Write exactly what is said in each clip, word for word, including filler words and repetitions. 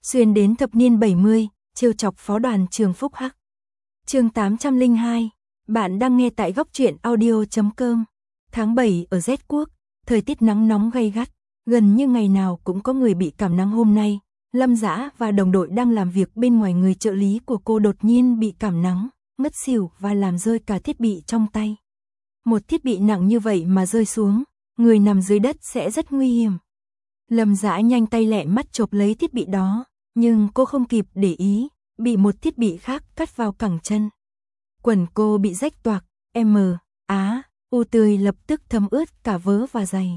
xuyên đến thập niên bảy mươi, trêu chọc phó đoàn trường Phúc Hắc. Chương tám trăm lẻ hai, bạn đang nghe tại góc truyện audio chấm com. Tháng bảy ở Z quốc, thời tiết nắng nóng gay gắt, gần như ngày nào cũng có người bị cảm nắng. Hôm nay, Lâm Dã và đồng đội đang làm việc bên ngoài, người trợ lý của cô đột nhiên bị cảm nắng, ngất xỉu và làm rơi cả thiết bị trong tay. Một thiết bị nặng như vậy mà rơi xuống, người nằm dưới đất sẽ rất nguy hiểm. Lâm Dã nhanh tay lẹ mắt chộp lấy thiết bị đó, nhưng cô không kịp để ý, bị một thiết bị khác cắt vào cẳng chân. Quần cô bị rách toạc, M, Á, U tươi lập tức thấm ướt cả vớ và giày.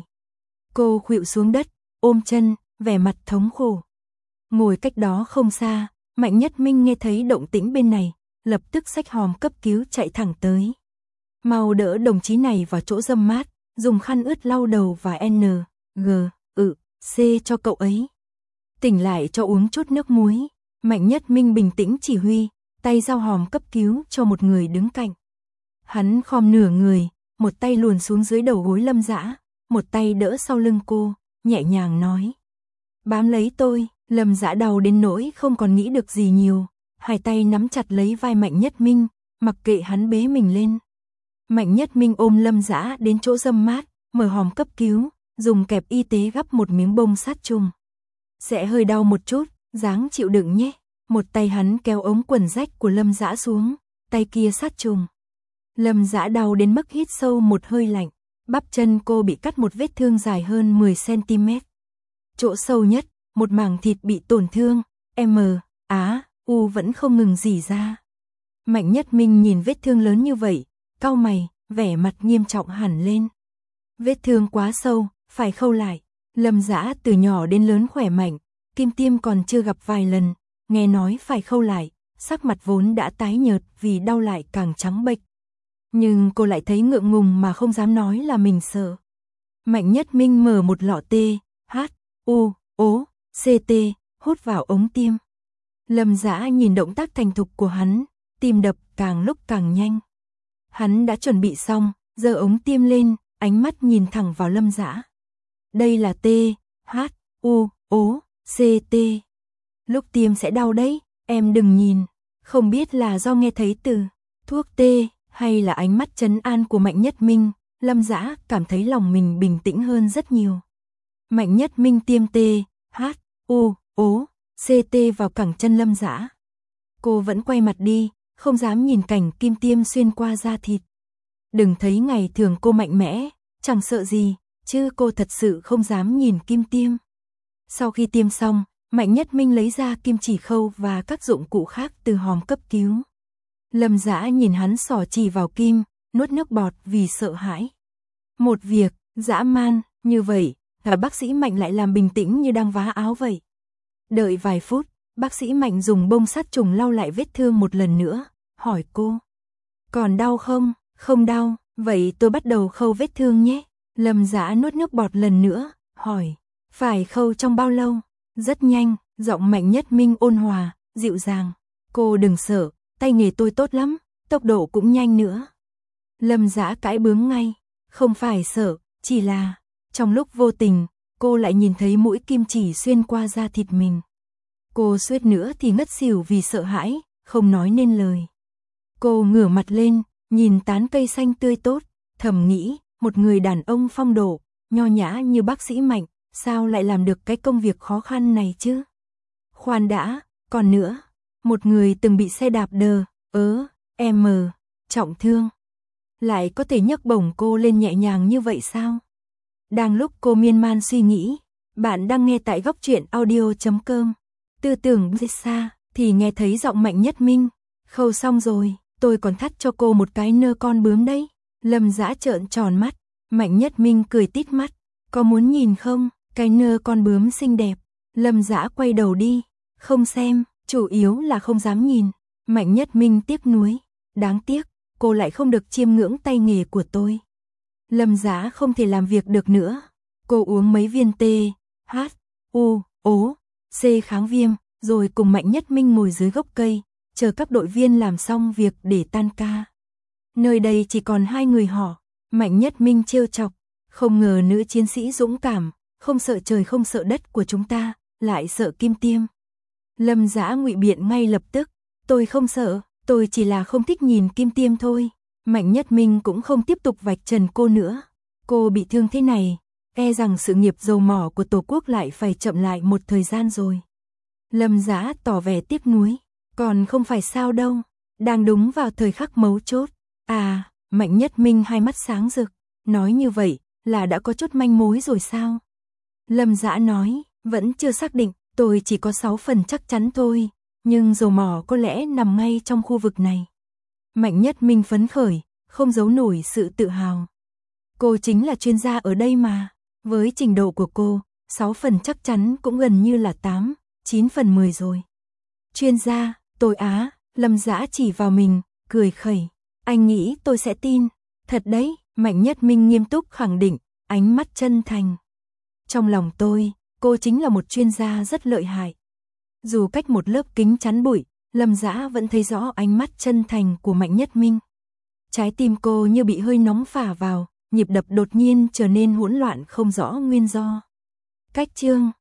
Cô khuỵu xuống đất, ôm chân, vẻ mặt thống khổ. Ngồi cách đó không xa, Mạnh Nhất Minh nghe thấy động tĩnh bên này, lập tức xách hòm cấp cứu chạy thẳng tới. Mau đỡ đồng chí này vào chỗ râm mát, dùng khăn ướt lau đầu và N, G, ự, C cho cậu ấy. Tỉnh lại cho uống chút nước muối. Mạnh Nhất Minh bình tĩnh chỉ huy, tay giao hòm cấp cứu cho một người đứng cạnh. Hắn khom nửa người, một tay luồn xuống dưới đầu gối Lâm Dã, một tay đỡ sau lưng cô, nhẹ nhàng nói: "Bám lấy tôi." Lâm Dã đau đến nỗi không còn nghĩ được gì nhiều, hai tay nắm chặt lấy vai Mạnh Nhất Minh, mặc kệ hắn bế mình lên. Mạnh Nhất Minh ôm Lâm Dã đến chỗ râm mát, mở hòm cấp cứu, dùng kẹp y tế gắp một miếng bông sát trùng. "Sẽ hơi đau một chút, ráng chịu đựng nhé." Một tay hắn kéo ống quần rách của Lâm Dã xuống, tay kia sát trùng. Lâm Dã đau đến mức hít sâu một hơi lạnh, bắp chân cô bị cắt một vết thương dài hơn mười xăng ti mét. Chỗ sâu nhất, một mảng thịt bị tổn thương, M, Á, U vẫn không ngừng rỉ ra. Mạnh Nhất Minh nhìn vết thương lớn như vậy, cau mày, vẻ mặt nghiêm trọng hẳn lên. Vết thương quá sâu, phải khâu lại. Lâm Dã từ nhỏ đến lớn khỏe mạnh, kim tiêm còn chưa gặp vài lần, nghe nói phải khâu lại, sắc mặt vốn đã tái nhợt vì đau lại càng trắng bệch. Nhưng cô lại thấy ngượng ngùng mà không dám nói là mình sợ. Mạnh Nhất Minh mở một lọ T, H, U, O, C T, hút vào ống tiêm. Lâm Dã nhìn động tác thành thục của hắn, tim đập càng lúc càng nhanh. Hắn đã chuẩn bị xong, giơ ống tiêm lên, ánh mắt nhìn thẳng vào Lâm Dã. "Đây là T, H, U, O, C T. Lúc tiêm sẽ đau đấy, em đừng nhìn." Không biết là do nghe thấy từ thuốc T hay là ánh mắt trấn an của Mạnh Nhất Minh, Lâm Dã cảm thấy lòng mình bình tĩnh hơn rất nhiều. Mạnh Nhất Minh tiêm T, H, U, O, C T vào cẳng chân Lâm Dã. Cô vẫn quay mặt đi, không dám nhìn cảnh kim tiêm xuyên qua da thịt. Đừng thấy ngày thường cô mạnh mẽ, chẳng sợ gì, chứ cô thật sự không dám nhìn kim tiêm. Sau khi tiêm xong, Mạnh Nhất Minh lấy ra kim chỉ khâu và các dụng cụ khác từ hòm cấp cứu. Lâm Dã nhìn hắn xỏ chỉ vào kim, nuốt nước bọt vì sợ hãi. Một việc dã man như vậy, cả bác sĩ Mạnh lại làm bình tĩnh như đang vá áo vậy. Đợi vài phút, bác sĩ Mạnh dùng bông sát trùng lau lại vết thương một lần nữa, hỏi cô: "Còn đau không?" "Không đau." "Vậy tôi bắt đầu khâu vết thương nhé." Lâm Dã nuốt nước bọt lần nữa, hỏi: "Phải khâu trong bao lâu?" "Rất nhanh." Giọng Mạnh Nhất Minh ôn hòa, dịu dàng. "Cô đừng sợ, tay nghề tôi tốt lắm, tốc độ cũng nhanh nữa." Lâm Dã cãi bướng ngay: "Không phải sợ, chỉ là..." Trong lúc vô tình, cô lại nhìn thấy mũi kim chỉ xuyên qua da thịt mình. Cô suýt nữa thì ngất xỉu vì sợ hãi, không nói nên lời. Cô ngửa mặt lên, nhìn tán cây xanh tươi tốt, thầm nghĩ, một người đàn ông phong độ, nho nhã như bác sĩ Mạnh, sao lại làm được cái công việc khó khăn này chứ? Khoan đã, còn nữa, một người từng bị xe đạp đờ, ớ, M, trọng thương, lại có thể nhấc bổng cô lên nhẹ nhàng như vậy sao? Đang lúc cô miên man suy nghĩ, bạn đang nghe tại góc truyện audio chấm com. Tư tưởng rất xa, thì nghe thấy giọng Mạnh Nhất Minh: "Khâu xong rồi, tôi còn thắt cho cô một cái nơ con bướm đấy." Lâm Dã trợn tròn mắt, Mạnh Nhất Minh cười tít mắt: "Có muốn nhìn không, cái nơ con bướm xinh đẹp." Lâm Dã quay đầu đi: "Không xem, chủ yếu là không dám nhìn." Mạnh Nhất Minh tiếc nuối: "Đáng tiếc, cô lại không được chiêm ngưỡng tay nghề của tôi." Lâm Dã không thể làm việc được nữa. Cô uống mấy viên T, H, U, O, C kháng viêm, rồi cùng Mạnh Nhất Minh ngồi dưới gốc cây, chờ các đội viên làm xong việc để tan ca. Nơi đây chỉ còn hai người họ. Mạnh Nhất Minh trêu chọc: "Không ngờ nữ chiến sĩ dũng cảm, không sợ trời không sợ đất của chúng ta, lại sợ kim tiêm." Lâm Dã ngụy biện ngay lập tức, tôi không sợ, tôi chỉ là không thích nhìn kim tiêm thôi. Mạnh Nhất Minh cũng không tiếp tục vạch trần cô nữa. Cô bị thương thế này, e rằng sự nghiệp dầu mỏ của Tổ quốc lại phải chậm lại một thời gian rồi. Lâm Dã tỏ vẻ tiếc nuối, còn không phải sao đâu, đang đúng vào thời khắc mấu chốt. À, Mạnh Nhất Minh hai mắt sáng rực, nói như vậy là đã có chút manh mối rồi sao? Lâm Dã nói, vẫn chưa xác định, tôi chỉ có sáu phần chắc chắn thôi, nhưng dầu mỏ có lẽ nằm ngay trong khu vực này. Mạnh Nhất Minh phấn khởi, không giấu nổi sự tự hào. Cô chính là chuyên gia ở đây mà, với trình độ của cô, sáu phần chắc chắn cũng gần như là tám, chín phần mười rồi. Chuyên gia, tôi á, Lâm Dã chỉ vào mình, cười khẩy. Anh nghĩ tôi sẽ tin, thật đấy, Mạnh Nhất Minh nghiêm túc khẳng định, ánh mắt chân thành. Trong lòng tôi, cô chính là một chuyên gia rất lợi hại. Dù cách một lớp kính chắn bụi, Lâm Dã vẫn thấy rõ ánh mắt chân thành của Mạnh Nhất Minh. Trái tim cô như bị hơi nóng phả vào, nhịp đập đột nhiên trở nên hỗn loạn không rõ nguyên do. Cách chương